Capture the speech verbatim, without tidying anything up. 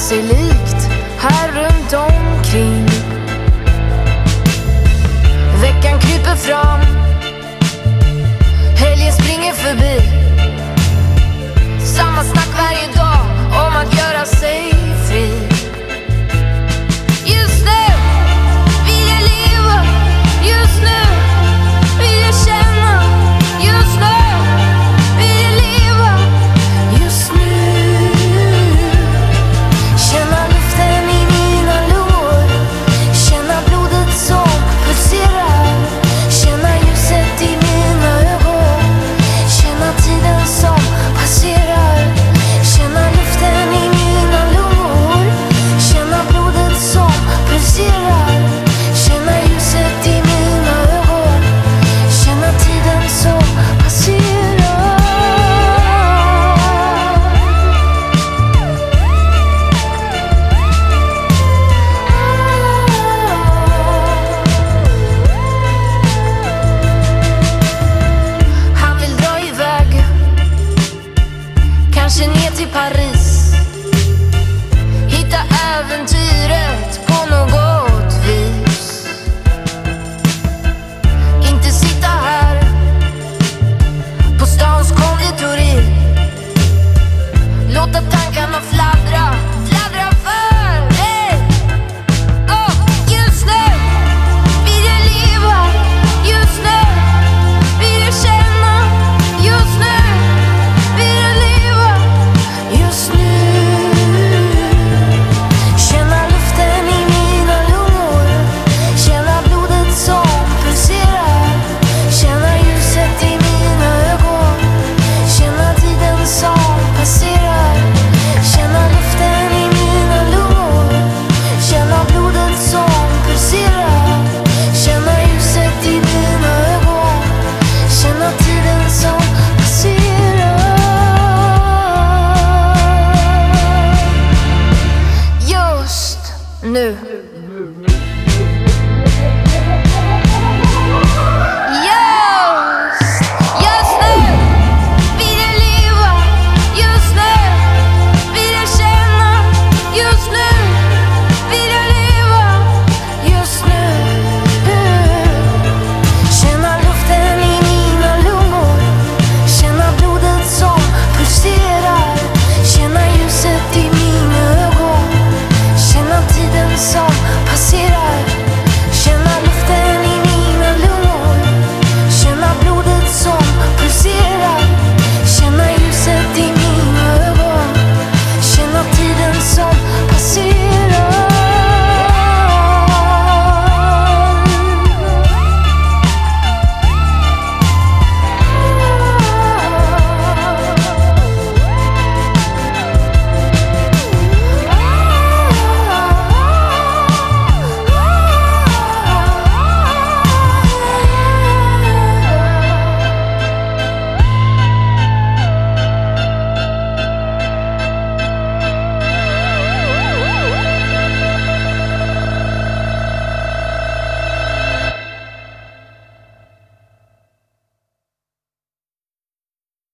sig likt här runt omkring. Veckan kryper fram, helgen springer förbi. Samma snack varje dag om att göra sig fri. Just nu vill jag leva, just nu vill jag känna, just nu vill jag leva, just nu. Känna luften i mina lår, känna blodet som pulserar, känna ljuset i mina ögon, känna tiden som passerar. Känna luften i mina lår, känna blodet som pulserar, känna ljuset i mina ögon, känna tiden som passerar. Han vill dra iväg, kanske ner till Paris, hitta äventyret på något vis. Inte sitta här på stans konditori, låta tankar